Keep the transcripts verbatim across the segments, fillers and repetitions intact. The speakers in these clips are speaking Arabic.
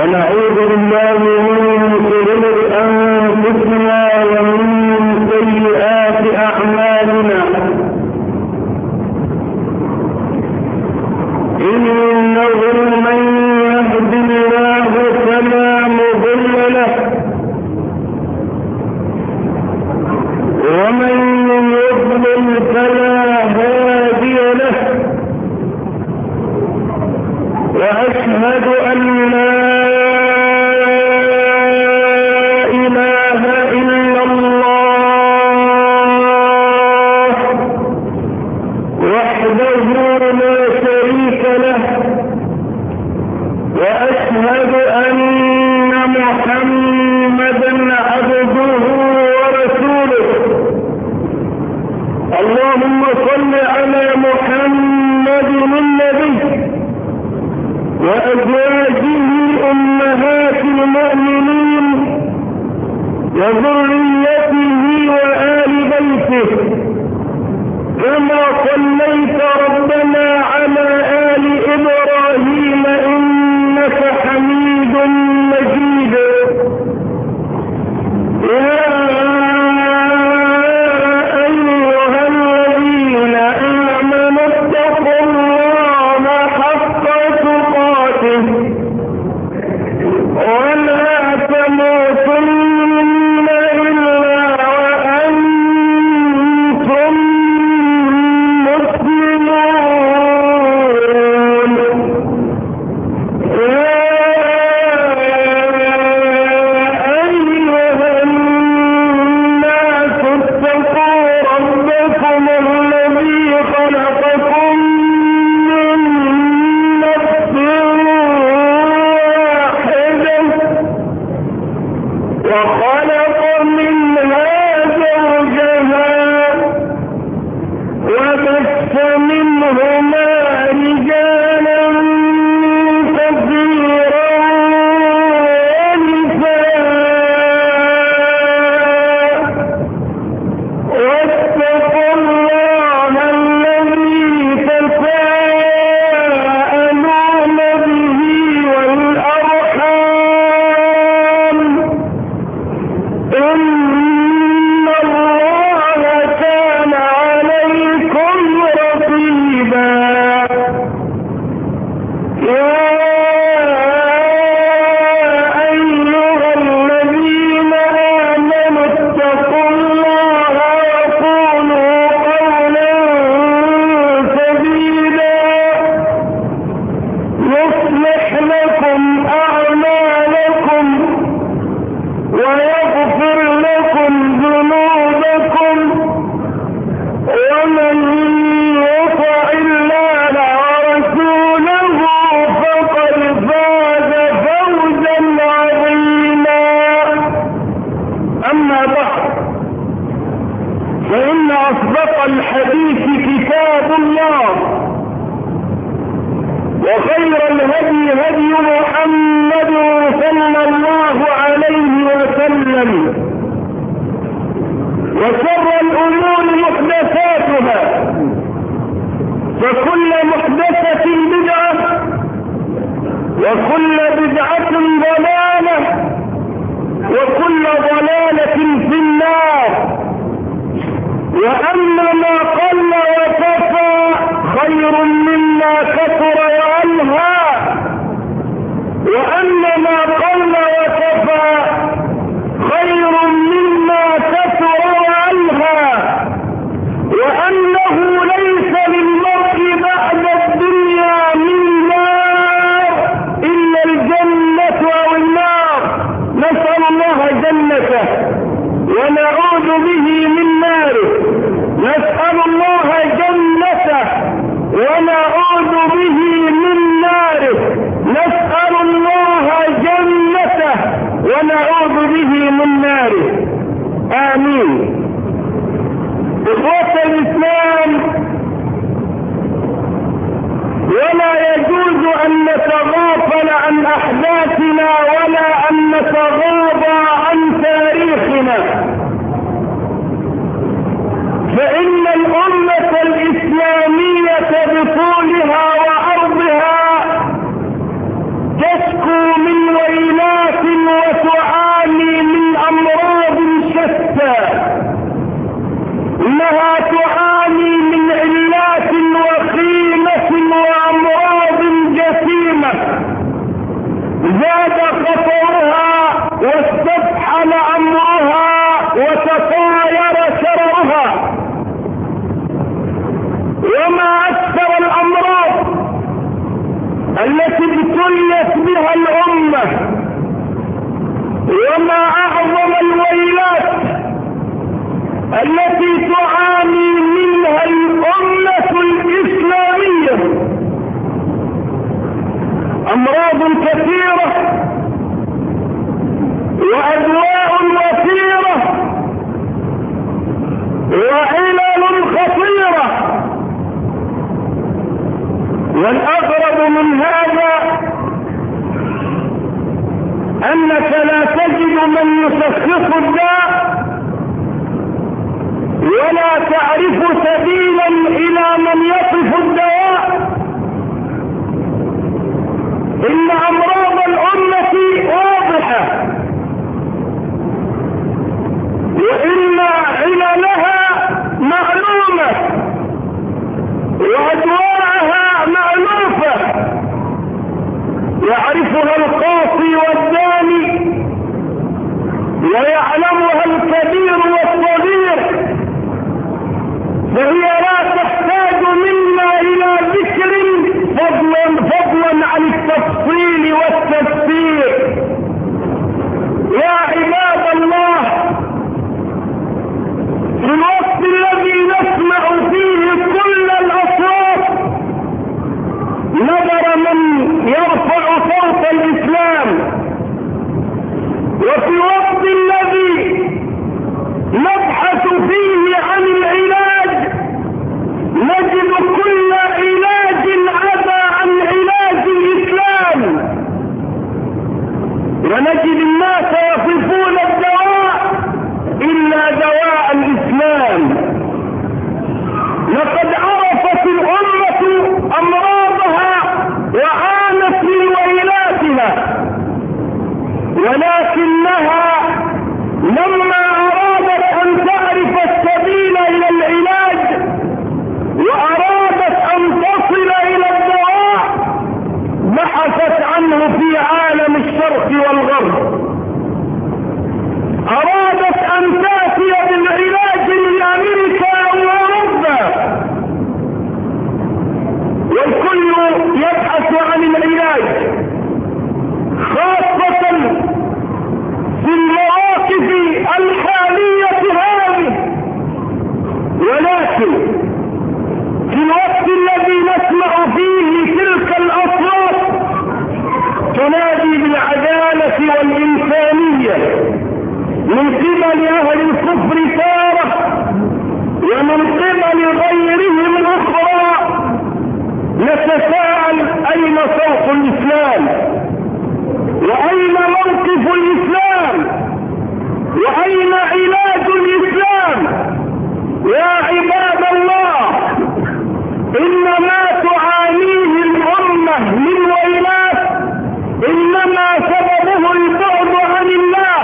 ونعوذ بالله من شرور أنفسنا ومن سيئات أعمالنا إنه من يهد الله فلا مضل له ومن يضلل فلا هادي له وأشهد أن لا إله إلا الله وحده لا شريك له وأشهد أن محمدا عبده ورسوله اللهم صل على محمد النبي وأزواجه أمهات المؤمنين وذريته وآل بيته كما صليت ربنا على آل إبراهيم إنك حميد مجيد يا أيها الذين آمنوا اتقوا الله حق تقاته ولا تموتن إلا وأنتم مسلمون يا أيها الناس اتقوا ربكم الذي خلقكم من نفس واحدة وخلق منها زوجها وبث منهما رجالا كثيرا ونساء واتقوا الله الذي تساءلون به والأرحام إن الله كان عليكم رقيبا يا أيها الذين آمنوا اتقوا الله وقولوا قولا سديدا يصلح لكم أعمالكم ويغفر لكم ذنوبكم ومن يطع الله ورسوله فقد فاز فوزا عظيما أما بعد فإن أصدق الحديث كتاب الله وخير الهدي هدي محمد صلى الله عليه وسلم وشر الأمور محدثاتها فكل محدثة بدعة وكل بدعة ضلالة وكل ضلالة في النار وأما ما قل وكفى خير مما كثر وألهى وأما ما قل وكفى خير مما كثر وألهى وأنه ليس للمرء بعد الدنيا من نار إلا الجنة أو النار نسأل الله جنته ونعوذ به من ناره نسأل الله جنته ونعوذ به من ناره نسأل الله جنته ونعوذ به من ناره آمين. إخوة الإسلام ولا يجوز أن نتغافل عن أحداثنا ولا أن نتغاضى عن تاريخنا فإن الأمة الإسلامية بطولها وعرضها تشكو من ويل وما أعظم الويلات التي تعاني منها الأمة الإسلامية. أمراض كثيرة وأدواء وثيرة وعلل خطيرة، والأغرب من هذا أنك لا تجد من يشخص الداء ولا تعرف سبيلا إلى من يصف الدواء. إن أمراض الأمة واضحة، وإن عللها معلومة وأدواءها مألوفة يعرفها القاصي والداني ويعلمها الكبير والصغير، فهي لا تحتاج منا إلى ذكر فضلا فضلا عن التفصيل والتفسير. يا عباد الله، في الوقت الذي نسمع فيه كل الأصوات نظر من يرفع صوت الإسلام، وفي الوقت الذي نبحث فيه عن العلاج نجد كل علاج عدا عن علاج الإسلام، ونجد الناس يصفون الدواء إلا دواء الإسلام. لقد عرفت الأمة أمراضها وعانت من ويلاتها، ولكنها لما أرادت أن تعرف السبيل إلى العلاج وأرادت أن تصل إلى الدواء بحثت عنه في عالم الشرق والغرب. أرادت أن تأتي بالعلاج من أمريكا وأوروبا، والكل يبحث عن العلاج، خاصة في المواقف الحالية هذه. ولكن في الوقت الذي نسمع فيه تلك الأصوات تنادي بالعدالة والإنسانية من قبل أهل الكفر تارة ومن قبل غيرهم أخرى، نتساءل أين صوت الإسلام؟ وأين موقف الإسلام؟ وأين علاج الإسلام؟ يا عباد الله، إن ما تعانيه الأمة من ويلات إنما سببه البعد عن الله.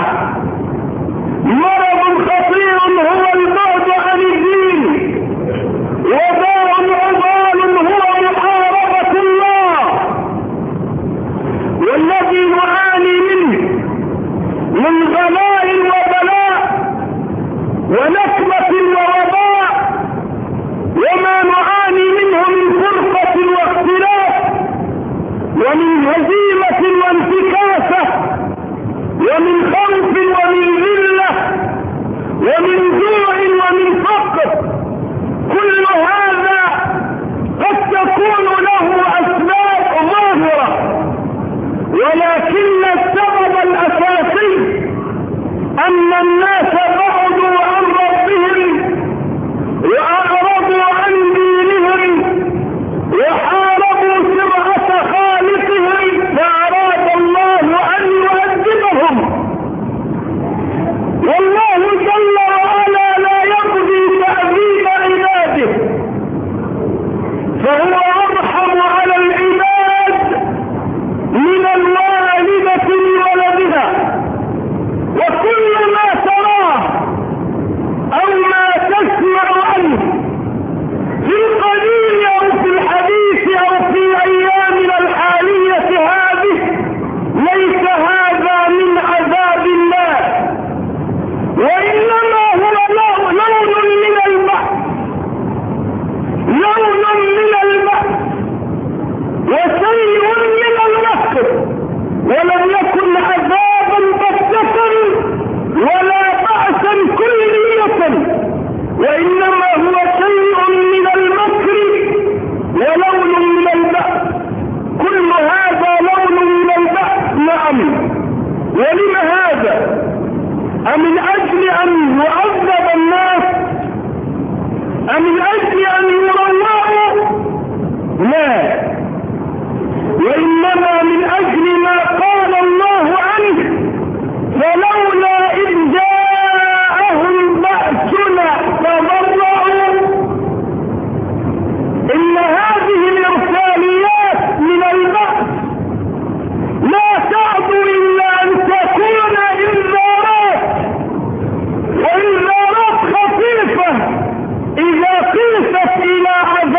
مرض خطير هو البعد عن الدين، وداء عضال هو محاربة الله. والذي نعاني منه من غلاء وبلاء ونكبة ووباء، وما نعاني منه من فرقة واختلاف ومن هزيمة وانتكاسة ومن خوف ومن ذلة ومن جوع ومن فقر، كل هذا قد تكون له أسباب ظاهرة، ولكن السبب الأساسي أن الناس بعدوا عن ربهم وأعرضوا عن دينهم وحاربوا شرعة خالقهم، فأراد الله أن يؤدبهم. والله جل وعلا لا يقضي تأديب عباده، فهو أرحم على العباد من الوالدة لولدها. وكل ما تراه أو ما تسمع عنه في القديم أو في الحديث أو في أيامنا الحالية هذه ليس هذا من عذاب الله، وإنما هو لون من البحث، لون من البحث من البأس، كل هذا لون من البأس. نعم، ولم هذا؟ أمن أجل أن يعذب الناس؟ أمن أجل أن يروعوا؟ لا، وإنما من أجل ما قال الله عنه: فلولا إذ جاءهم بأسنا تضرعوا. إن هذه الإرساليات من البأس لا تعد إلا أن تكون إنذارات، وإنذارات خفيفة إذا قيست إلى عذاب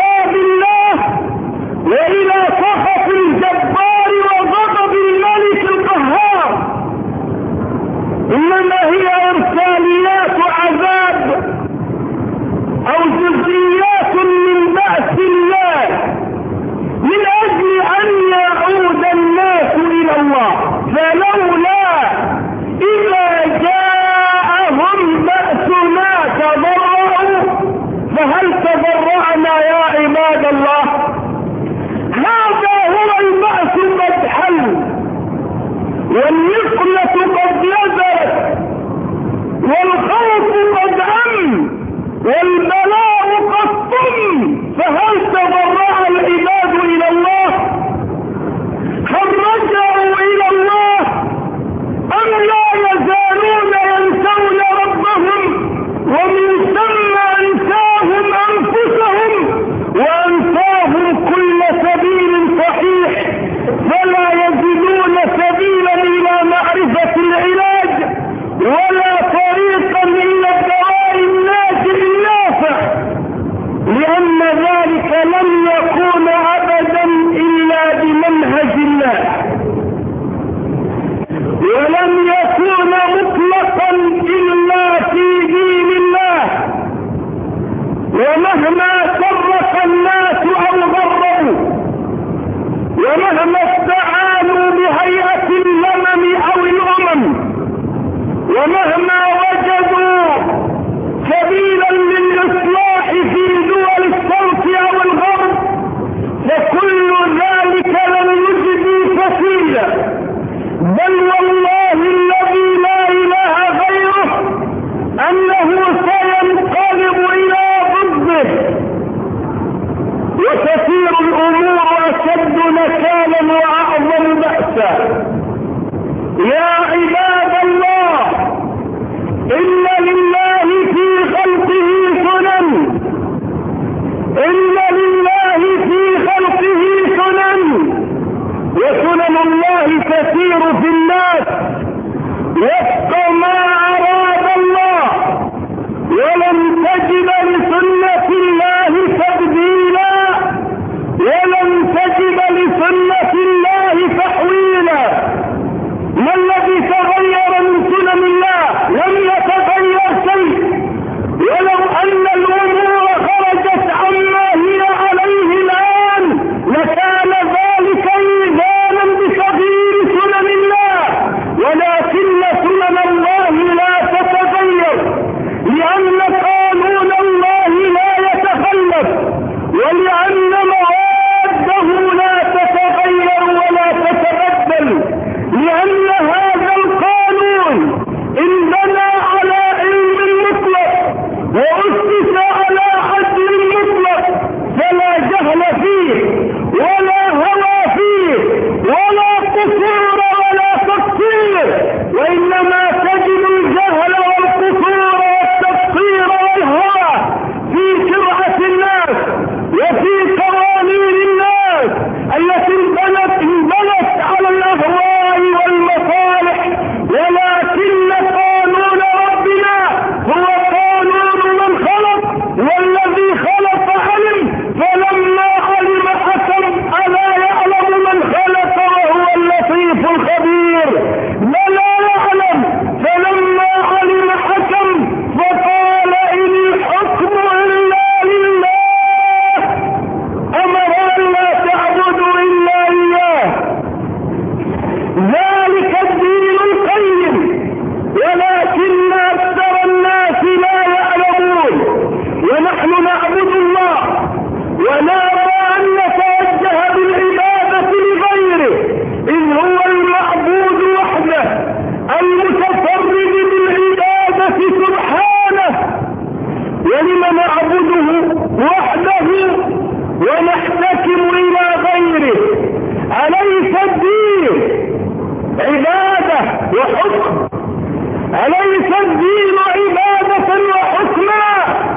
الدين عبادة وحكما.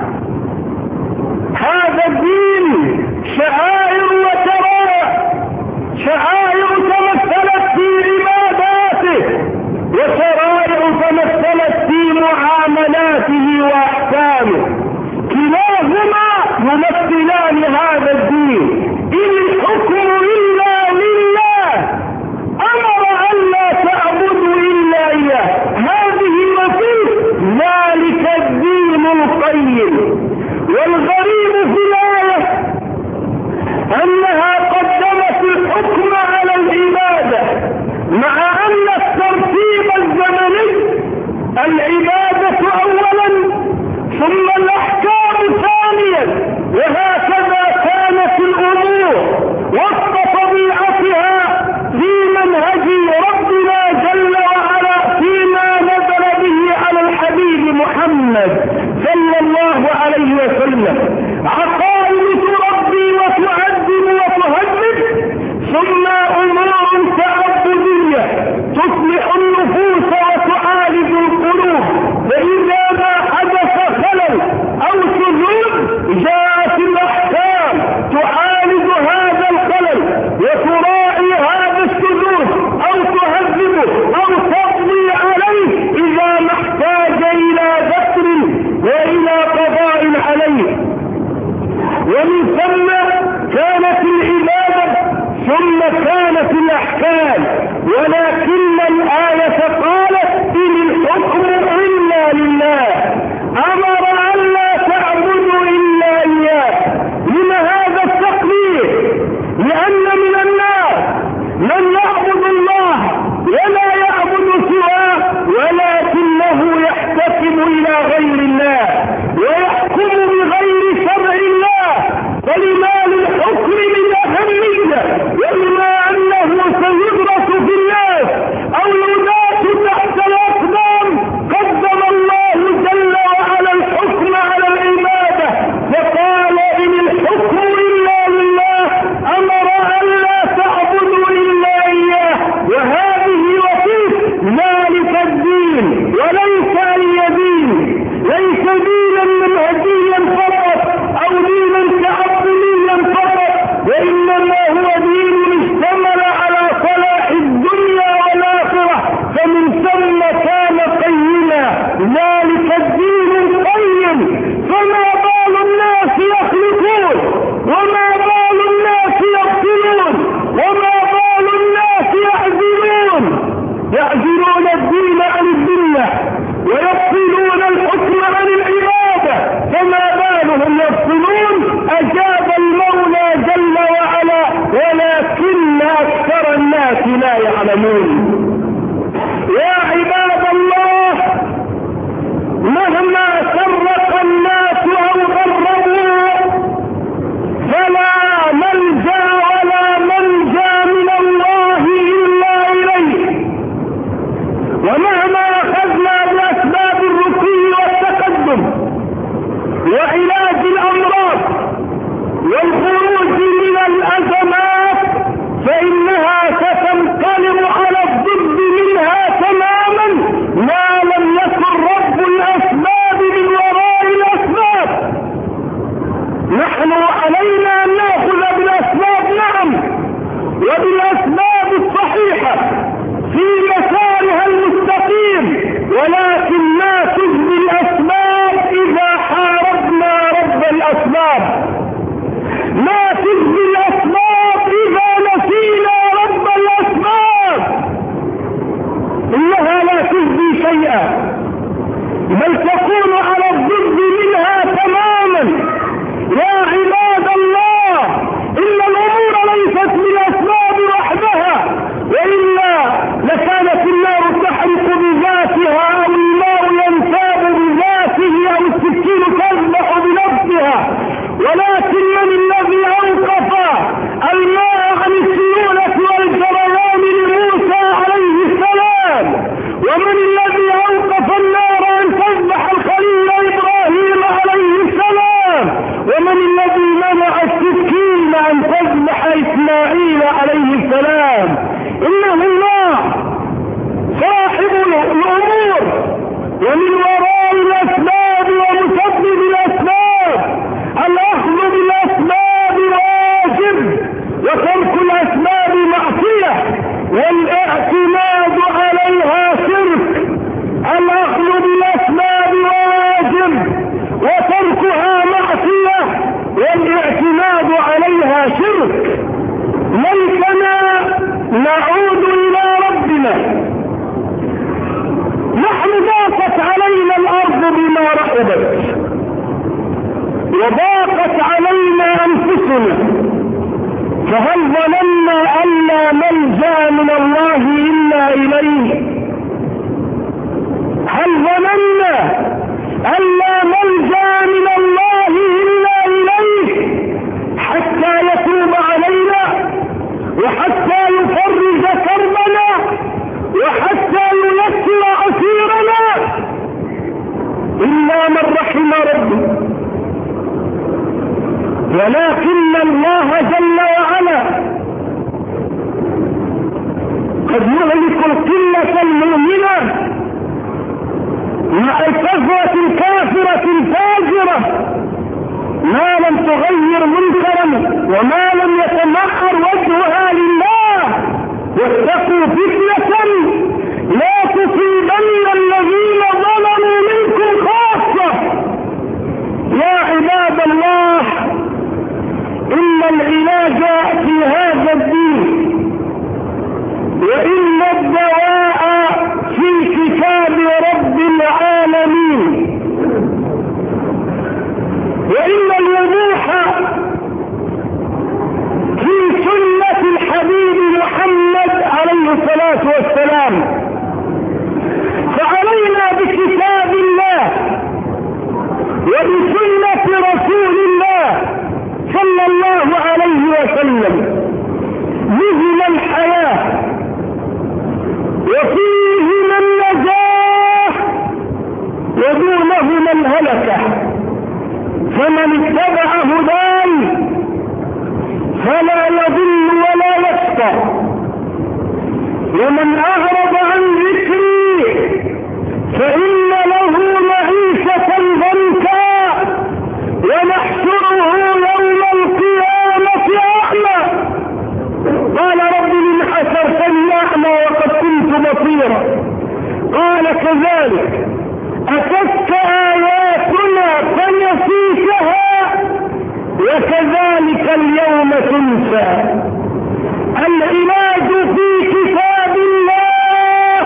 هذا الدين شعائر وشرائع، شعائر تمثلت في عباداته، وشرائع تمثلت في معاملاته وأحكامه، كلاهما يمثلان هذا الدين. إن الحكم إلا لله، أمر أن لا تعبدوا إلا إياه، هذه وفيه ذلك الدين القيم. والغريب في الآية أنها قدمت الحكم على العبادة، مع أن الترتيب الزمني العبادة أولا ثم الأحكام ثانيا، وهكذا كانت الأمور وسط طبيعتها في منهج ربنا جل وعلا فيما نزل به على الحبيب محمد صلى الله عليه وسلم. عقائد تربي وتعذب وتهذب، ثم أمور تعبدية تصلح النفوس وتعالج القلوب. فإذا ما حدث خلل أو شذوذ جاءت الأحكام تعالج هذا الخلل وتراعي هذا الشذوذ أو تهذبه أو تقضي عليه إذا ما احتاج إلى ذكر وإلى قضاء عليه. ومن ثم كانت العبادة ثم كانت الأحكام. ولكن الآية قالت إن الحكم إلا لله، أمر أن لا تعبدوا إلا إياه. لما هذا التقرير؟ لأن من الناس من يعبد الله ولا يعبد سواه، ولكنه يحتكم إلى غير الله ويحكم بغير شرع الله. فلما للحكم من أهمية، وبما أنه سيدرس في الناس أو يداس تحت الأقدام، قدم الله جل وعلا الحكم على العبادة، فقال إن الحكم إلا لله، أمر أن لا تعبدوا إلا إياه. وهذه وفيه ذلك الدين، وليس أي دين، ليس دينا منهجيا فقط أو دينا تعبديا فقط، وإنما هو دين اشتمل على صلاح الدنيا والآخرة، فمن ثم كان قيما. ذلك الدين القيم. فما بال الناس يخلقون، وما بال الناس يقتلون، وما بال الناس يعزلون يعزلون الدين عن الدنيا ويفصلون الحكم عن العبادة، فما بالهم يفصلون؟ أجاب المولى جل وعلا ولكن أكثر الناس لا يعلمون. يا عباد الله، مهما فرق الناس أو غربوا فلا ملجأ ولا منجا من الله إلا إليه. ومهما أخذنا بأسباب الرقي والتقدم وعلاج الأمراض والخروج من الأزمات، فإنها ستنقلب على ظننا أن لا ملجأ من الله إلا إليه؟ هل ظننا أن لا ملجأ من الله إلا إليه حتى يتوب علينا وحتى يفرج كربنا وحتى ييسر عسيرنا؟ إلا من رحم ربي. ولكن الله جل وعلا قد يهلك القلة المؤمنة مع الكفرة الكافرة الفاجرة ما لم تغير منكرا وما لم يتمحر وجهها لله. واتقوا فتنة لا تصيبن الذين ظلموا منكم خاصة. يا عباد الله، إن العلاج في هذا الدين وإن الدواء في كتاب رب العالمين وإن الوضوح في سنة الحبيب محمد عليه الصلاة والسلام. فعلينا بكتاب الله وبسنة رسول الله صلى الله عليه وسلم نزل الحياة وفيهما النجاة ودونهما الهلكة. فمن اتبع هداي فلا يضل ولا يشقى، ومن أعرض عن ذكري فإن له معيشة ضنكا ونحشره يوم القيامة أعمى. قال رب لم حشرتني أعمى وقد كنت بصيرا؟ قال كذلك أتتك آياتنا فنسيتها وكذلك اليوم تنسى. العلاج في كتاب الله،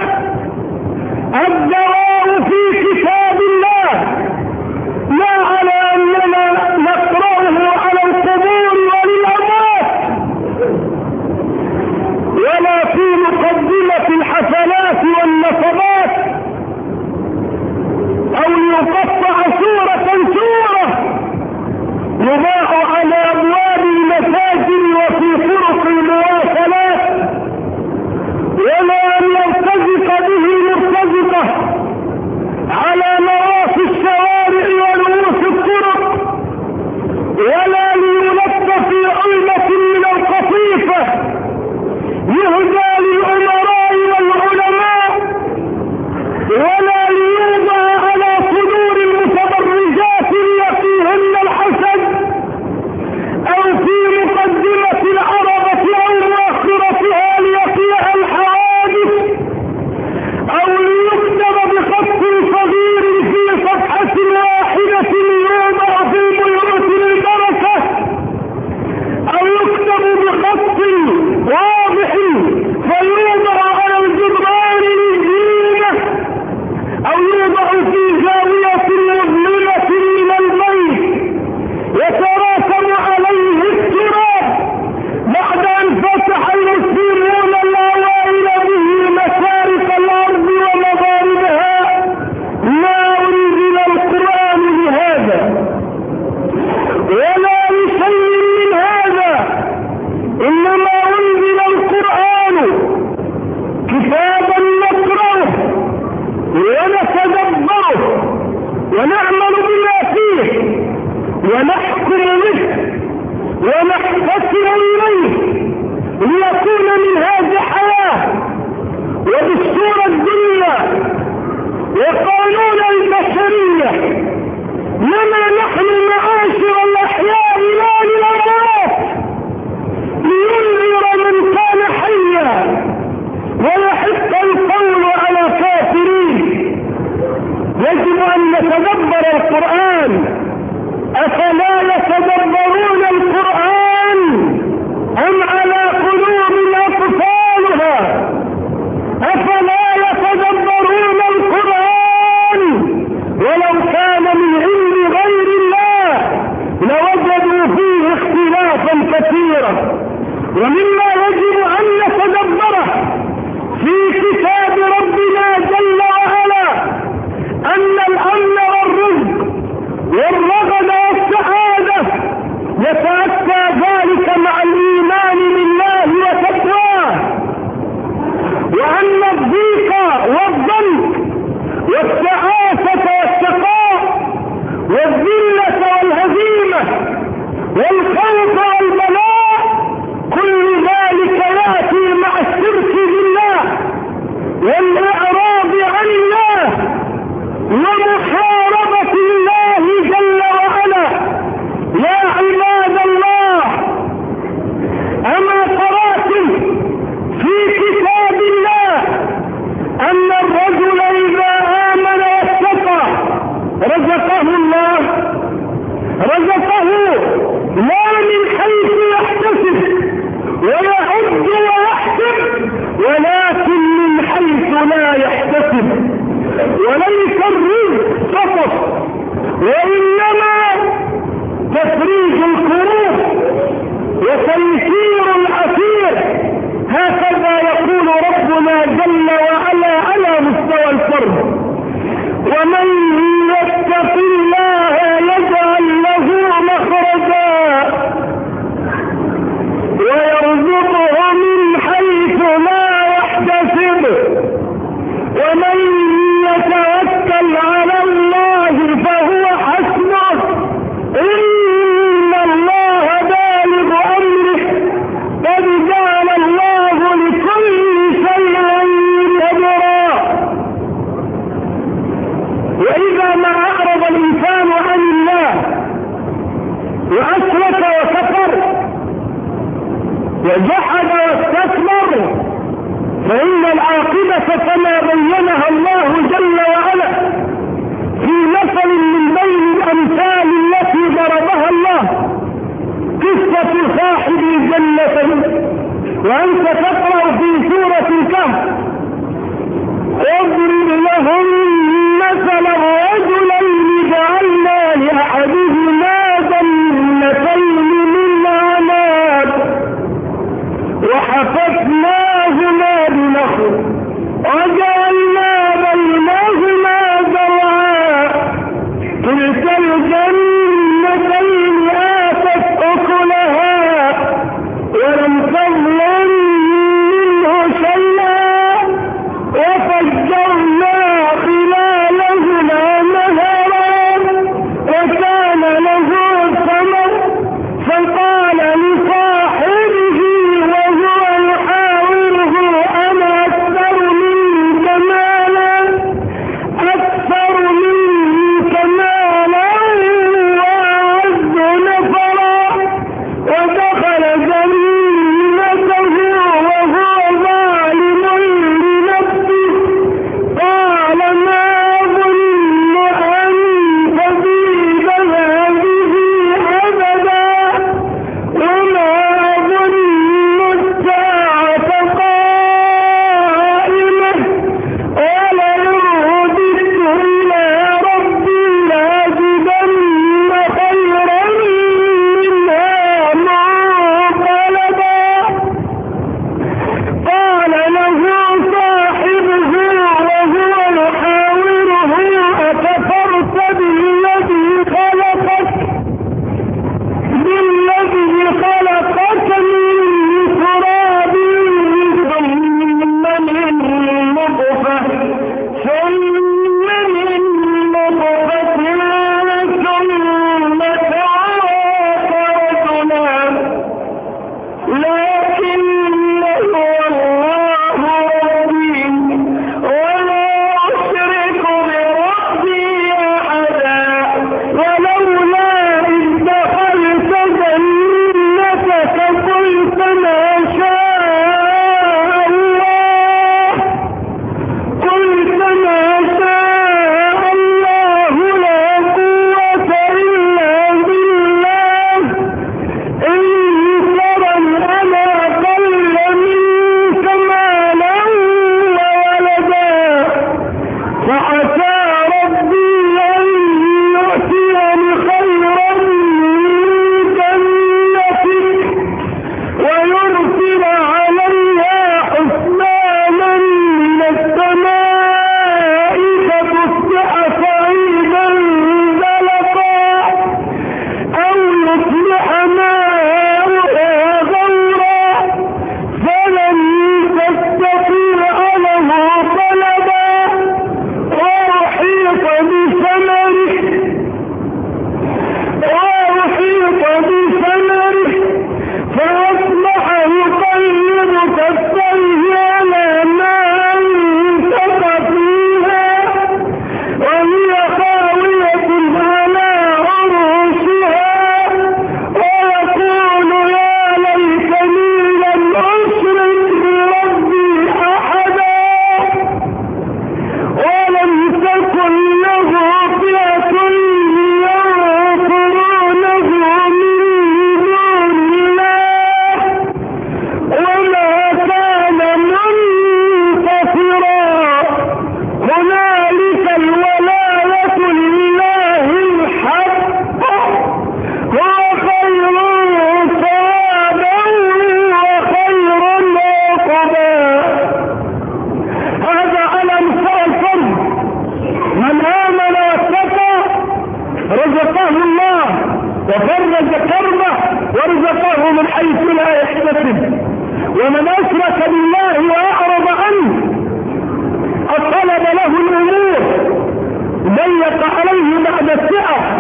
الدواء في كتاب الله، لا على أننا نقرأه على القبور وللأموات ولا في مقدمة الحفلات والنصبات أو يقطع سورة سورة يباع على أبواب المساجد وفي طرق المواصلات، ولا أن يرتزق به مرتزقة على نواصي الشوارع ورؤوس الطرق، ولا ليلت في علمة من القطيفة يهدى للأمراء والعلماء، ولا ليوضع على صدور المتبرجات ليقيهن الحسد، أو في مقدمة العربة أو مؤخرتها ليقيها الحوادث، أو ليكتب بخط صغير في صفحة واحدة يوضع في بيوت البركة، أو يكتب بخط واضح فيوضع على الجدران للزينة، أو يوضع في زاوية مظلمة من البيت يتراكم عليه التراب بعد أن فتح المسلمون الأوائل به مشارق الأرض ومغاربها. ما أنزل القرآن لهذا ولا لشيء من هذا، إنما أنزل القرآن كتابا نقرأه ونتدبره ونعمل بما فيه ونحكم به ونحتسب إليه ليكون من هذه حياة ودستور الدنيا وقانون البشرية لنا نحن معاشر الأحياء لا للأموات، لينذر من كان حيا ويحق القول على كافرين. يجب أن نتدبر القرآن. أفلا يتدبرون القرآن ومما يجب أن نتدبره في كتاب ربنا جل وعلا أن الأمن والرزق والرغد والسعادة يتأتى ذلك مع الإيمان بالله وتقواه، وأن الضيق والضنك والتعاسة والشقاء والذلة والهزيمة والخوف والبلاء كل ذلك يأتي مع الشرك بالله والإعراض عن الله ومحاربة الله جل وعلا. يا عباد الله، أما قرأتم في كتاب الله أن الرجل إذا آمن واتقى رزقه الله، رزقه لا من حيث يحتسب ويعد ويحسب، ولكن من حيث لا يحتسب. وليس الرزق فقط، وإنما تفريج الكروب وتيسير العسير. هكذا يقول ربنا جل وعلا على مستوى الفرد: ومن يتق الله يجعل له مخرجا ويرزقه من حيث لا يحتسب ومن يتوكل على الله فهو حسبه إن الله بالغ أمره قد جعل الله لكل شيء قدرا. وإذا ما أعرض الإنسان عن الله وأشرك وكفر وجحد واستكبر فإن العاقبة كما بينها الله جل وعلا في مثل من بين الأمثال التي ضربها الله، قصة صاحب الجنتين. وأنت تقرأ في سورة الكهف: واضرب لهم مثل الرجلين جعلنا لأحدهما جنتين من عناب وحفظناهما بنخل وجعلنا بينهما زرعا كلتا الجنتين آتت أكلها ولم تظلم منه شيئا وفجرنا خلالهما نهرا وكان له ثمر فقال لصاحبه وهو يحاوره أنا أكثر منك مالا أكثر منك مالا وأعز نفرا ودخل جنته وهو ظالم لنفسه قال ما أظن أن تزيد هذه أبدا وما أظن الساعة قائمة ولئن رددت إلى ربي لأجدن خيرا منها منقلبا. قال له صاحبه وهو يحاوره أكفرت بالذي خلقك بالذي خلقك من تراب ثم من نطفة ثم من نطفة ثم سواك رجلا لكن هو الله ربي ولا أشرك بربي أحدا ولولا إذ دخلت جنتك قلت ما شاء الله قلت ما شاء الله لا قوة إلا بالله إن ترى أنا قل ومن أشرك بالله وأعرض عنه أطلب له الأمور ضيق عليه بعد السعة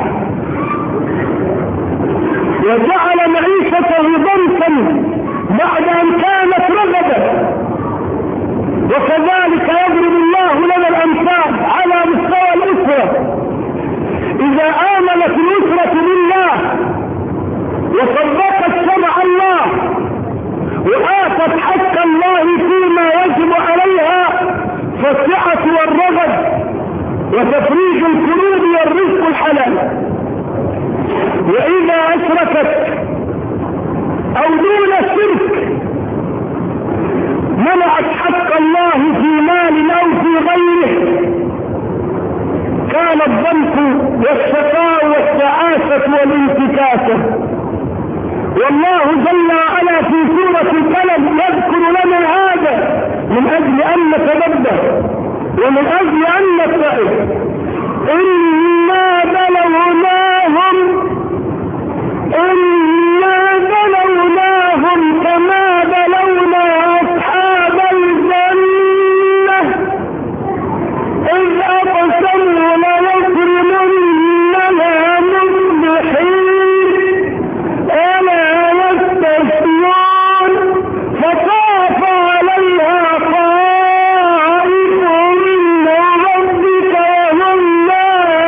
وجعل معيشته ضنكا بعد أن كانت رغبة. وكذلك يضرب الله لنا الأمثال على مستوى الأسرة. إذا آمنت الأسرة بالله وصدقت شرع الله وآتت حق الله فيما يجب عليها فالسعة والرغد وتفريج الكروب والرزق الحلال. وإذا أشركت أو دون الشرك منعت حق الله في مال أو في غيره كان الضنك والشقاء والتعاسة والانتكاسة. والله جل وعلا في سورة القلم يذكر لنا هذا من أجل أن نتدبر ومن أجل أن نتعظ. إنا بلوناهم إنا بلوناهم كما بلونا أصحاب الجنة إذ أقسموا ليصرمنها مصبحين ألا يستثنون فطاف عليها طائف من ربك وهم نائمون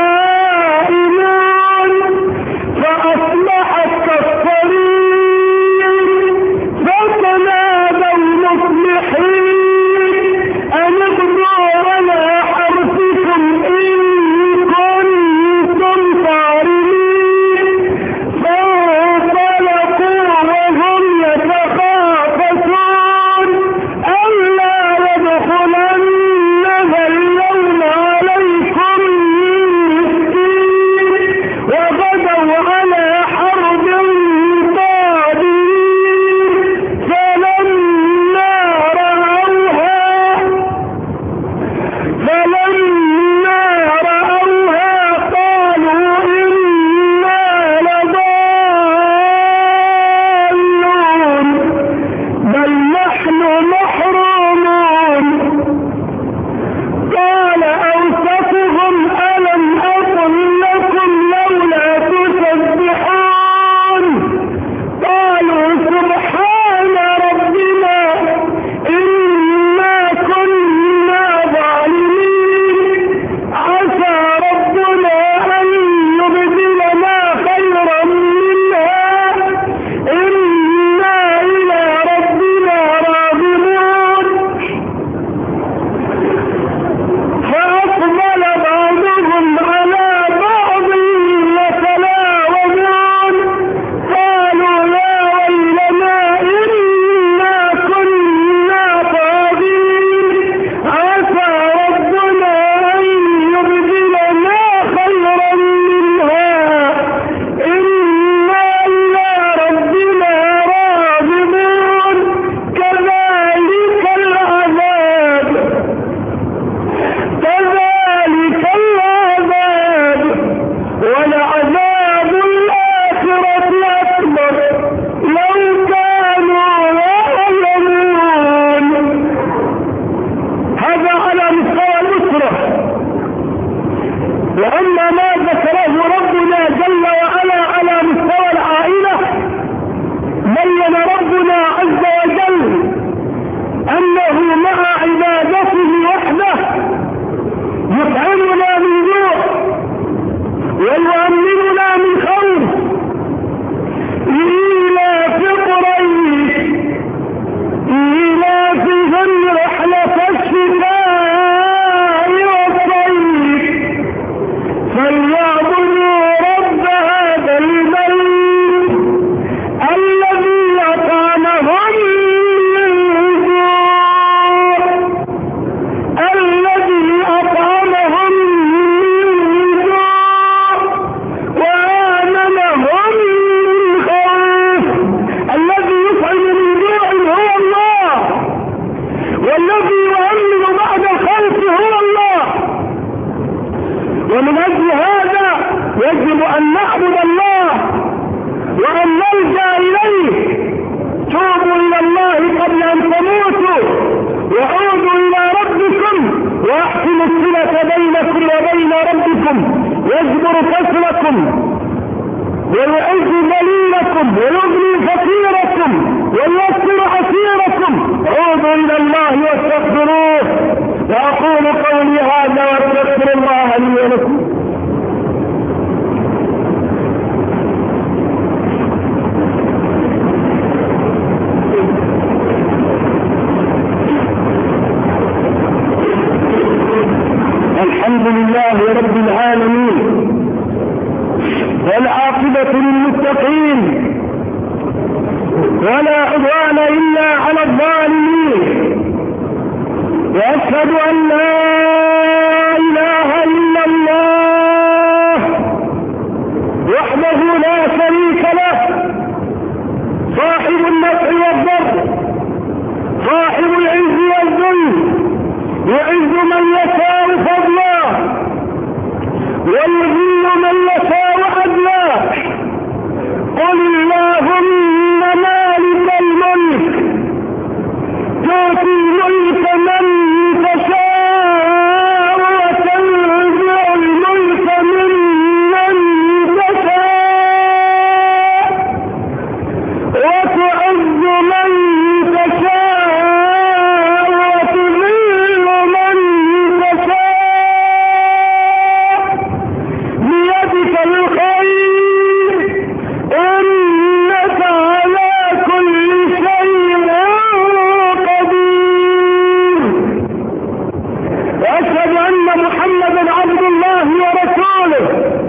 وعودوا إلى ربكم وأحسنوا الصلة بينكم وبين ربكم يجبر كسركم ويعز ذليلكم ويغني فقيركم وييسر عسيركم. عودوا إلى الله واستغفروه. وأقول قولي هذا واستغفر الله لي ولكم. الحمد لله رب العالمين والعاقبة للمتقين ولا عدوان إلا على الظالمين. وأشهد أن لا إله إلا الله وحده لا شريك له صاحب النفع والضر صاحب العز والذل يعز من يشاء فضلا ويذل من يشاء عدلا. قل اللهم مالك الملك تؤتي الملك من تشاء وتنزع الملك ممن تشاء وتعز من تشاء وتذل من تشاء بيدك الخير إنك على كل شيء قدير. وأشهد أن محمدا عبد الله ورسوله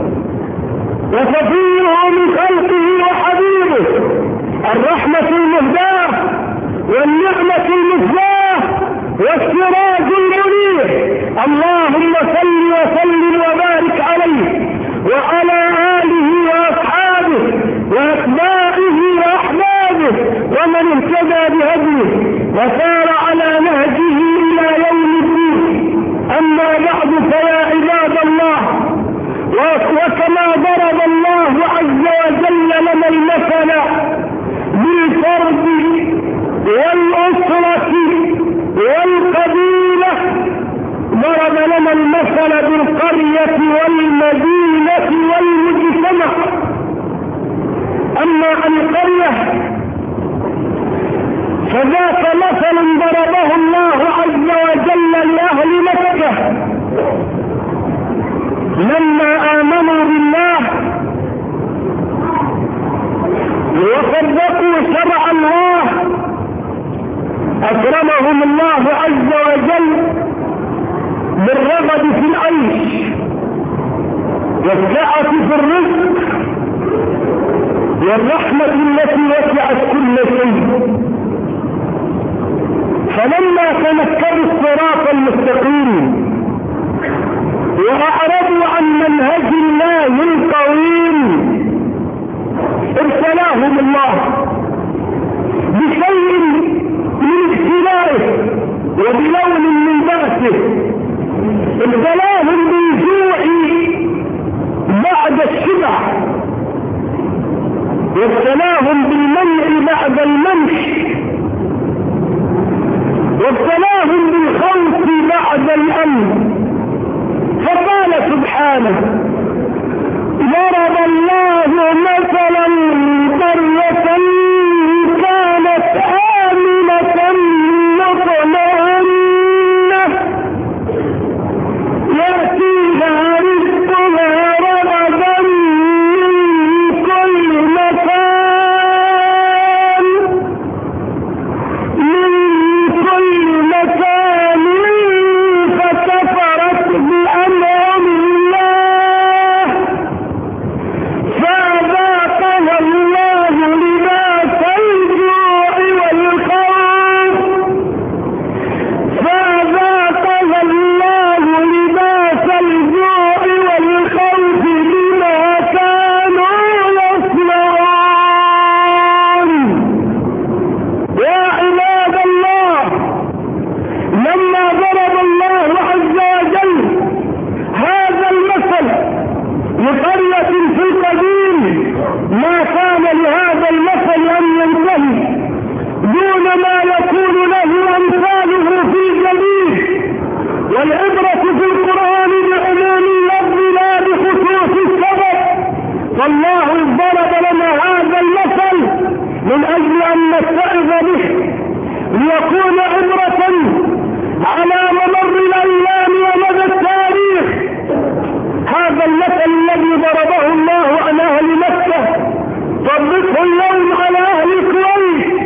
وصفيه من خلقه وحبيبه الرحمة المهداة والنعمة المزداة والسراج المنير. اللهم صل وسلم وبارك عليه وعلى آله وأصحابه وأتباعه وأحبابه ومن اهتدى بهديه وسار على نهجه إلى يوم الدين. أما بعد فيا عباد الله، وكما ضرب الله عز وجل لنا المثل بالفرد والأسرة والقبيلة ضرب لنا المثل بالقرية والمدينة والمجتمع. أما عن القرية فذاك مثل ضربه الله عز وجل لأهل مكة لما آمنوا بالله وصدقوا شرع الله أكرمهم الله عز وجل بالرغد في العيش والسعة في الرزق والرحمة التي وسعت كل شيء. فلما تنكبوا الصراط المستقيم وأعرضوا عن منهج الله القويم ابتلاهم الله بشيء من ابتلائه وبلون من بأسه. ابتلاهم بالجوع بعد الشبع وابتلاهم بالمنع بعد المنح وابتلاهم بالخوف بعد الأمن. فقال سبحانه ضرب الله مثلا قرية كانت يكون له أمثاله في الجديد. والعبرة في القرآن بعموم اللفظ لا بخصوص السبب. فالله ضرب لنا هذا المثل من أجل أن نتعظ به ليكون عبرة على ممر الأيام ومدى التاريخ. هذا المثل الذي ضربه الله على أهل مكة طبقه اليوم على أهل الكويت،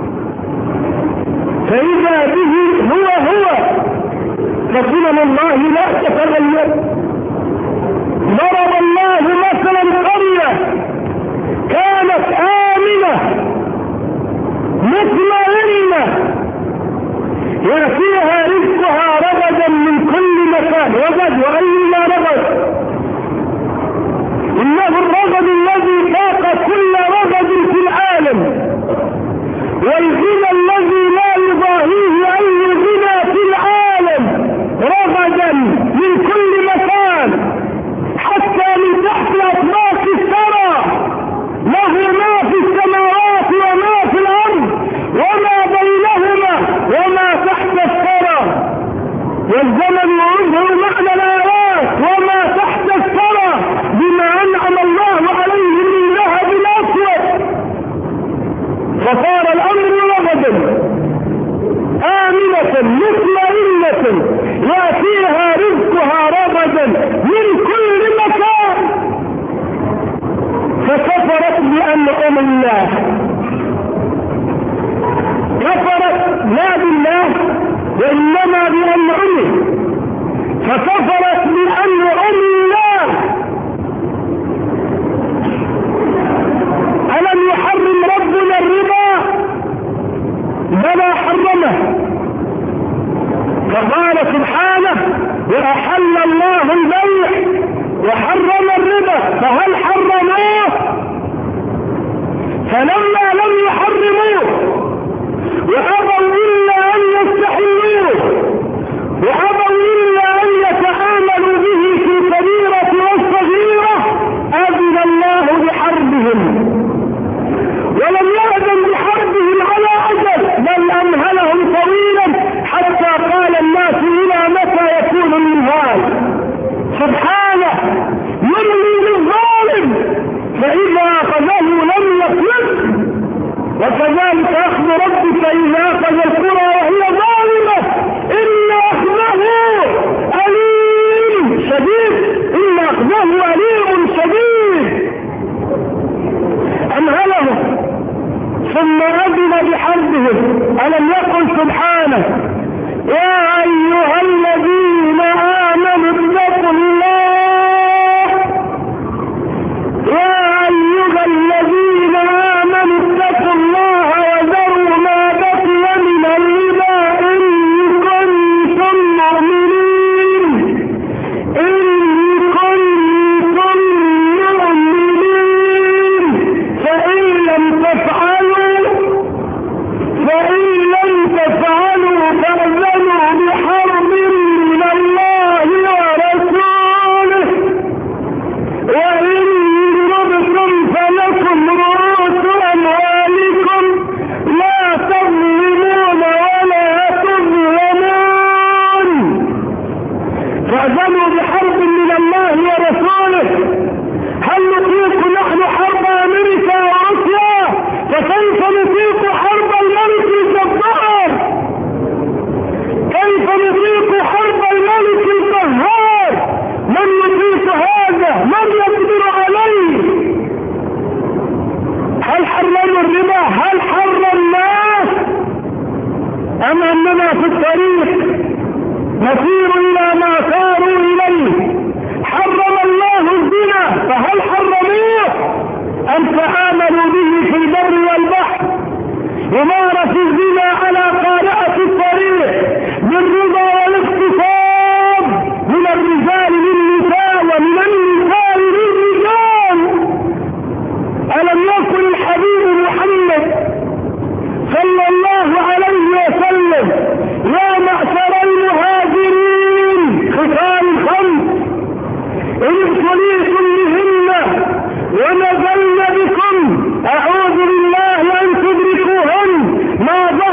فإذا به هو هو فسنن الله لا تتغير. ضرب الله مثلا قرية كانت آمنة مطمئنة يأتيها رزقها رغدا من كل مكان. رغد وأين رغد؟ إنه الرغد الذي فاق كل رغد في العالم، والغنى الذي لا يضاهيه أي غنى في العالم، رغدا من كل مكان حتى من تحت أطباق الثرى. له ما في السماوات وما في الأرض وما بينهما وما تحت الثرى. والزمن يظهر معنى الآيات وما تحت الثرى بما أنعم الله عليه من ذهب الأسود. فصار الأمر رغدا آمنة مطمئنة يأتيها رزقها رغدا من كل مكان. فكفرت بأنعم الله، كفرت لا بالله وإنما بأنعمه، فكفرت بأنعم الله. ألم يحرم ربنا الربا؟ بلى حرمه، فقال سبحانه وأحل الله البيع وحرم الربا، فهل حرموه؟ فلما لم يحرموه وأبوا إلا أن يستحلوه وأبوا إلا أن يتعاملوا به في الكبيرة والصغيرة، أذن الله بحربهم، ولم يأذن بحربهم على أجل، بل أمهلهم طويلا حتى قال الناس إلى متى يكون المنهال. سبحانه يملي للظالم فإذا أخذه لم يفلت، وكذلك أخذ ربك إذا أخذ القرى وهي ظالمة إن أخذه أليم شديد، إن أخذه أليم شديد. أمهلهم ثم أذن بحربهم. ألم يقل سبحانه يا أيها الذين آمنوا اتقوا الله، يا أيها الذين آمنوا اتقوا الله وذروا ما بقي من الربا إن كنتم مؤمنين، إن كنتم مؤمنين، فإن لم تفعلوا فإن لم تفعلوا فأذنوا بحرب من الله ورسوله، وإن تبتم فلكم رؤوس أموالكم لا تظلمون ولا تظلمون. فأذنوا بحرب من الله ورسوله. هل نطيق نحن حرب أمريكا وروسيا؟ فكيف نطيق حرب الملك الجبار؟ كيف نطيق حرب الملك القهار؟ من يطيق هذا؟ من يقدر عليه؟ هل حرموا الربا؟ هل حرمناه؟ أم أننا في الطريق نسير إلى ما ساروا إليه؟ حرم الله الزنا، فهل حرموه أم تعاملوا به في البر والبحر؟ يمارس الزنا على قارعة الطريق بالرضا والاغتصاب من الرجال للنساء ومن النساء للرجال. ألم يكن الحبيب محمد صلى الله عليه وسلم يا معشر المهاجرين خصال الخمس إن ابتليتم بهن ونزلن بكم أعوذ بالله أن تدركوهن ما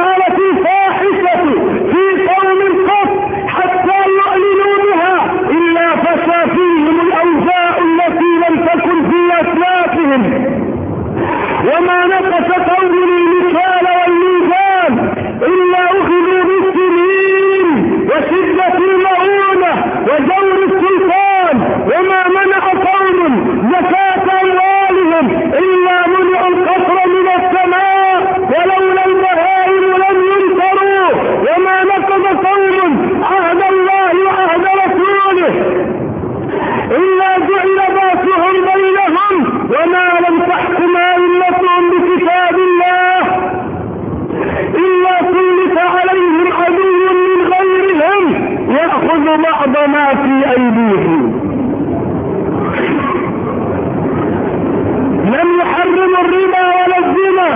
وما في أيديهم. لم يحرموا الربا ولا الزنا،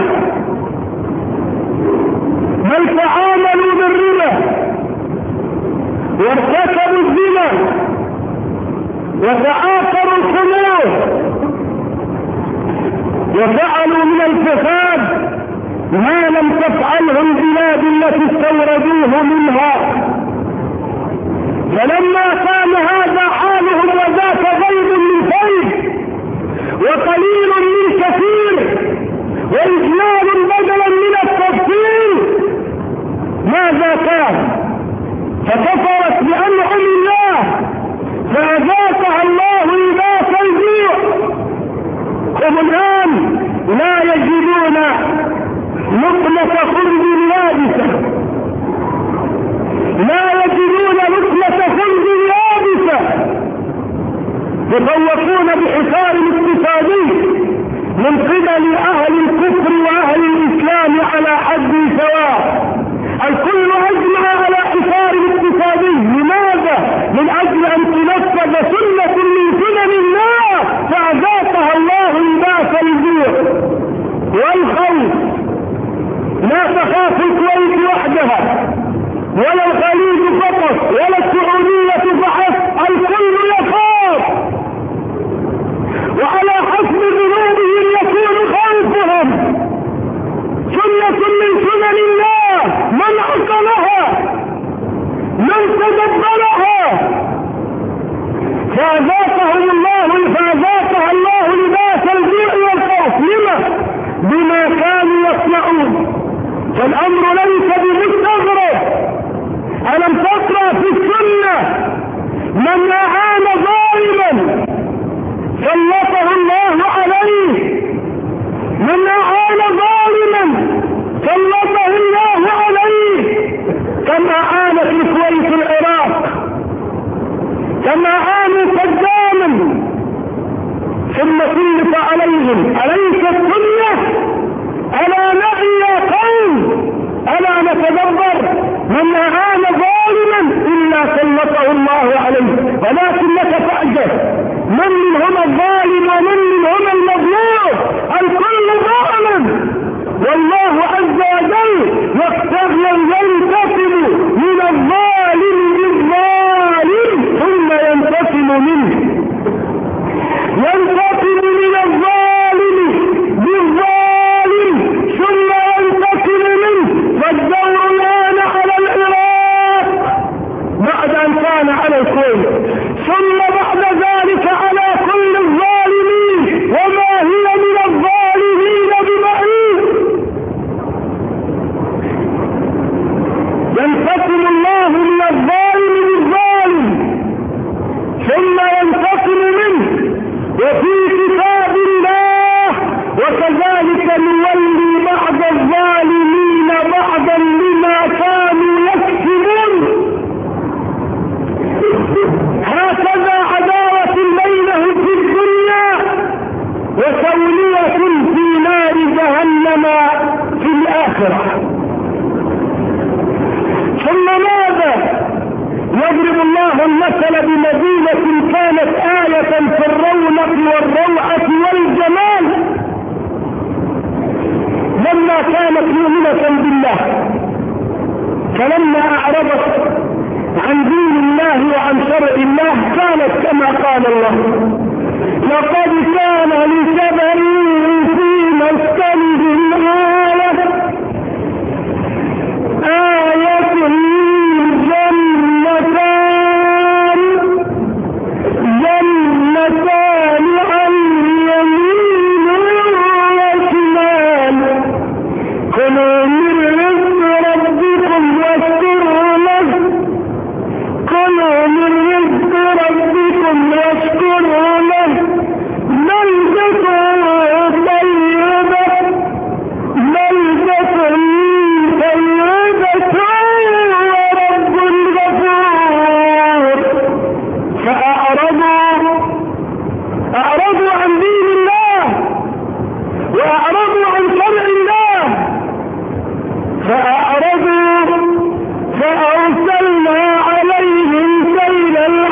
بل تعاملوا بالربا وارتكبوا الزنا وتعاقروا الخمور وفعلوا من الفساد ما لم تفعله البلاد التي استوردوه منها. فلما كان هذا حالهم وذاك غيب من فيض وقليل من كثير وإجمال بدلا من التفصيل، ماذا كان؟ فكفرت بأنعم الله فأذاقها الله لباس الجوع. هم الآن لا يجدون لقمة خبز يابسة، لا يجدون لقمة خبز يابسة، يخوفون بحصار اقتصادي من قبل أهل الكفر وأهل الإسلام على حد سواء. الكل أجمع على حصار اقتصادي. لماذا؟ من أجل أن تنفذ سنة من سنن الله فأذاقها الله لباس الجوع والخوف. لا تخاف الكويت وحدها ولا الخليج فقط ولا السعودية فحسب، الكل يخاف، وعلى حسب ذنوبهم يكون خوفهم. سنة من سنن الله من عقلها من تدبرها فأذاقهم الله فأذاقها الله لباس الجوع والخوف. لما؟ بما كانوا يصنعون. فالأمر ليس بمستغرب. ألم تقرأ في السنة من أعان ظالما سلطه الله عليه؟ من أعان ظالما سلطه الله عليه. كما أعانت الكويت العراق، كما أعانوا صداما ثم سلط عليهم. أليس السنة؟ ألا نعي يا قوم، ألا نتدبر؟ من أعان ظالما إلا سلطه الله عليه. ولكنك تعجب من منهم الظالم ومن منهم المظلوم، الكل ظالم. والله عز وجل ينتقم من الظالم بالظالم ثم ينتقم منه، ينتقم من الظالم بالظالم ثم ينتقم منه. فالدور الآن على العراق بعد أن كان على الكويت، ثم بعد ذلك على كل الظالمين، وما هي من الظالمين ببعيد. ينتقم الله من الظالم بالظالم ثم ينتقم منه. وفي كتاب الله وكذلك نولي بعض الظالمين بعضا بما كانوا يكسبون. هكذا عداوة بينهم في الدنيا وتولية في نار جهنم في الآخرة. ثم ماذا؟ يضرب الله المثل بمدينة كانت آية في الرونق والروعة والجمال لما كانت مؤمنة بالله، فلما أعرضت عن دين الله وعن شرع الله كانت كما قال الله: لقد كان لسبع في مسكنهم آية آية فأعرضوا فأرسلنا عليهم سيل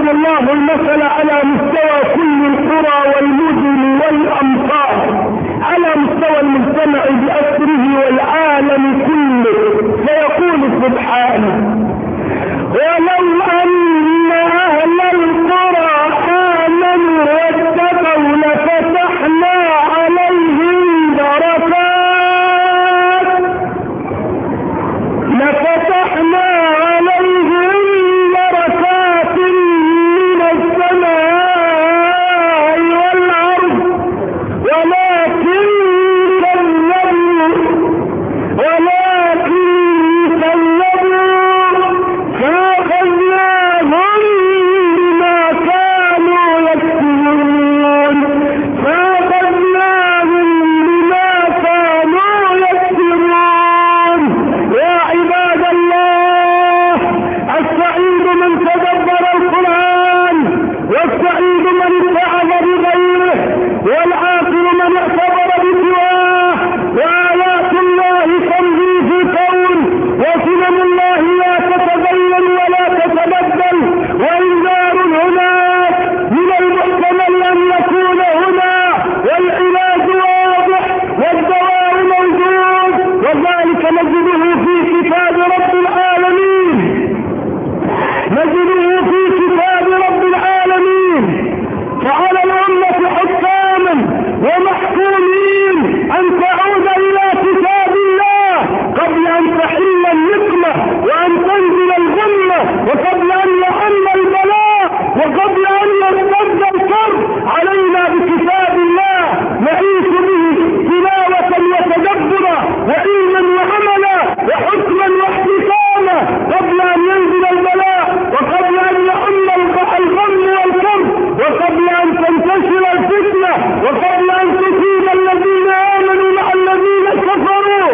الله المثل على مستوى كل القرى والمدن والأمصار، على مستوى المجتمع بأسره والعالم كله، فيقول سبحانه: ولو أن أهل القرى آمنوا واتقوا لفتحنا عليهم بركات لفتحنا عليهم بركات من السماء والأرض، ولكن كذبوا ولكن كذبوا فأخذناهم بما كانوا يكسبون فأخذناهم بما كانوا يكسبون. يا عباد الله، السعيد من تدبر القرآن، والسعيد من اتعظ بغيره، والعاقل من اعتبر بسواه. وآيات الله تمضي في الكون، وسنن الله لا تتبين ولا تتبدل، وإنذار هناك من المحتمل أن يكون هنا، والعلاج واضح والدواء موجود، وذلك نجده في كتاب رب العالمين نجده في كتاب رب العالمين. فعلى الأمة حكاما ومحكومين أن تعود إلى كتاب الله قبل أن تحل النقمة وأن تنزل الغمة، وقبل أن يعم البلاء، وقبل أن يرتد الكرب علينا بكتاب الله نعيش به تلاوة وتدبرا وعلما وعملا وحكما واحتكاما، قبل أن ينزل البلاء، وقبل أن يعم الغم والكرب، وقبل أن تنتشر الفتنة، وقبل أن تصيب الذين آمنوا مع الذين كفروا.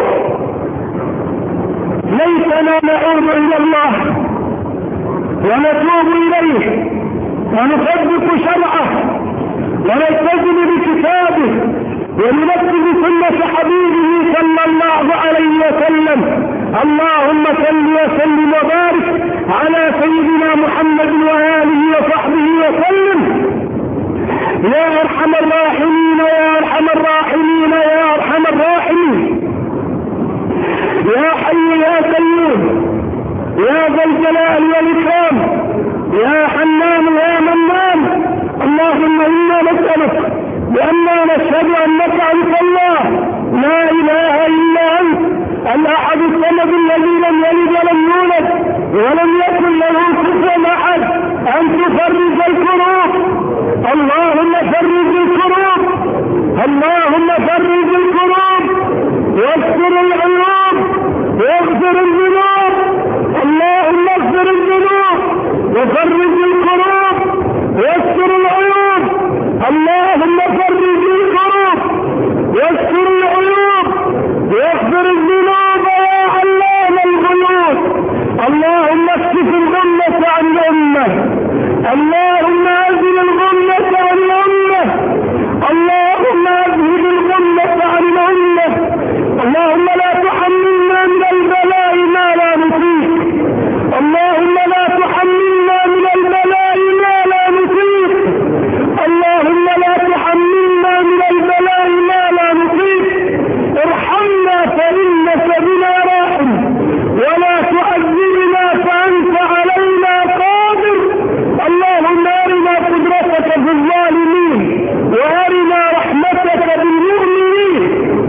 ليتنا نعود إلى الله ونتوب إليه ونصدق شرعه ونلتزم بكتابه وننفذ سنة حبيبه صلى الله عليه وسلم. اللهم صل وسلم وبارك على سيدنا محمد وآله وصحبه وسلم. يا أرحم الراحمين يا أرحم الراحمين يا أرحم الراحمين، يا حي يا قيوم يا ذا الجلال والإكرام، يا حنان يا منان. اللهم إنا نسألك بأننا نشهد أنك أنت الله لا إله إلا أنت الأحد الصمد الذي لم يلد ولم يولد ولم يكن له كفوا أحد، أن تفرج الكروب. اللهم فرج الكروب، اللهم فرج الكروب، واستر العيوب، واغفر الذنوب. اللهم اغفر الذنوب وفرج الكروب واستر العيوب. اللهم فرج الكروب واستر العيوب واغفر الذنوب يا علام الغيوب. اللهم اكشف الغمة عن الأمة، اللهم أزل الغمة عن الأمة، اللهم أذهب الغمة عن الأمة. اللهم لا تحملنا من البلاء ما لا نطيق، اللهم لا تحملنا من البلاء ما لا نطيق، اللهم لا تحملنا من البلاء ما لا نطيق. ارحمنا فإنك بنا راحم، ولا تعذبنا فأنت علينا قادر. اللهم أرنا قدرتك في الظالمين، وأرنا رحمتك بالمؤمنين.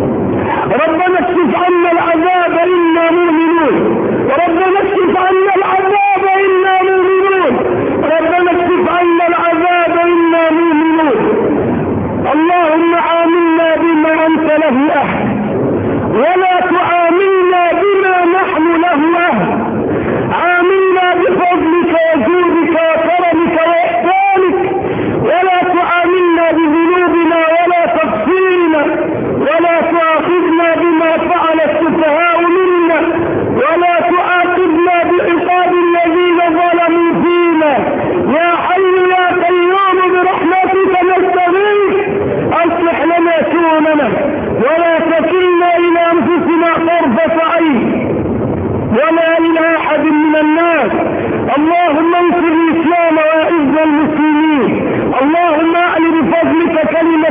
ربنا اكشف عنا العذاب إنا مؤمنون، ربنا اكشف عنا العذاب إنا مؤمنون، ربنا اكشف عنا العذاب إنا مؤمنون. اللهم عاملنا بما أنت له أهل، ولا تعاملنا بما نحن له أهل. عاملنا بفضلك وجودك وكرمك وإحسانك، ولا تعاملنا بذنوبنا ولا تقصيرنا، ولا تؤاخذنا بما فعل السفهاء منا، ولا تؤاخذنا بعقاب الذين ظلموا فينا. يا حي يا قيوم برحمتك نستغيث، اصلح لنا شؤوننا ولا تكلنا إلى أنفسنا طرفة عين ولا إلى أحد من الناس. اللهم انصر الإسلام وأعز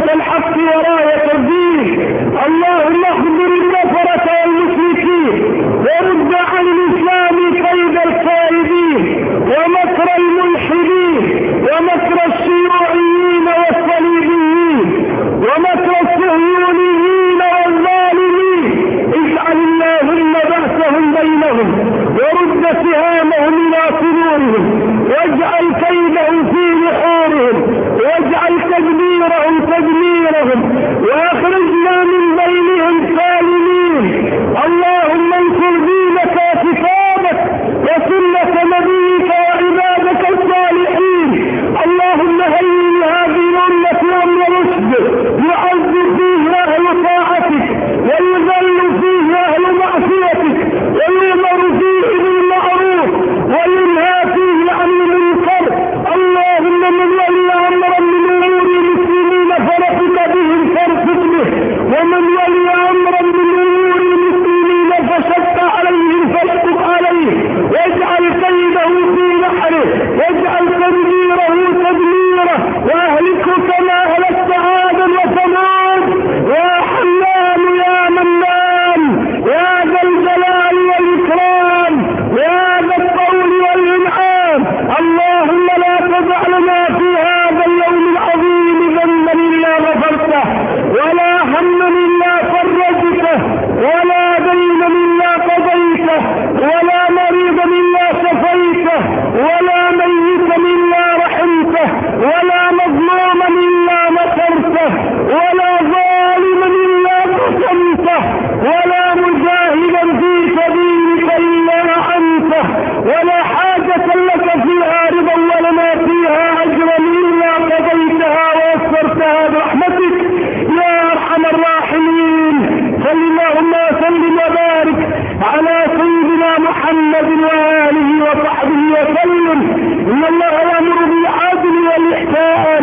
كلمة الحق وراية الدين. اللهم اخبر الكفرة والمشركين ورد عن الإسلام كيد الكائدين ومكر الملحدين ومكر الشيوعيين والصليبيين ومكر الصهيونيين والظالمين. اجعل اللهم بأسهم بينهم ورد سهامهم إلى صدورهم واجعل كيدهم في نحورهم واجعل تدميرهم تدميرهم واخرجنا من بينهم سالمين. اللهم انصر دينك وكتابك وسنة نبيك وعبادك الصالحين. اللهم هيئ هذه الأمة أمر رشد يعز فيه أهل طاعتك ويذل فيه أهل معصيتك ويؤمر فيه بالمعروف وينهى فيه عن المنكر. اللهم من ولي أمرا من أمور المسلمين فرفق بهم فارفق به ومن ولي أمرا من أمور المسلمين فشق عليهم فاشقق عليه واجعل كيده في نحره واجعل تدميره تدميره واهلكه كما أهلكت عادا وثمود. يا حنان يا منان يا ذا الجلال والإكرام يا ذا الطول والإنعام. اللهم لا تجعلنا في هذا اليوم العظيم ذنبا إلا غفرته ولا هما إلا فرجته ولا دينا إلا قضيته ولا مريضا إلا شفيته ولا ميتا إلا رحمته ولا مظلوما إلا نصرته ولا ظالما إلا قسمته ولا مجاهدا في سبيلك إلا أعنته ولا حاجة لك فيها رضا ولنا فيها أجرا إلا قضيتها ويسرتها برحمتك يا أرحم الراحمين. صل اللهم وسلم وبارك على سيدنا محمد وآله وصحبه وسلم. إن الله يأمر بالعدل والإحسان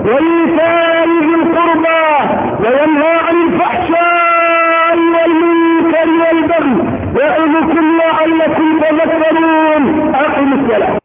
وإيتاء ذي القربى وينهى عن الفحشاء والمنكر والبغي يعظكم لعلكم تذكرون. أقم الصلاة.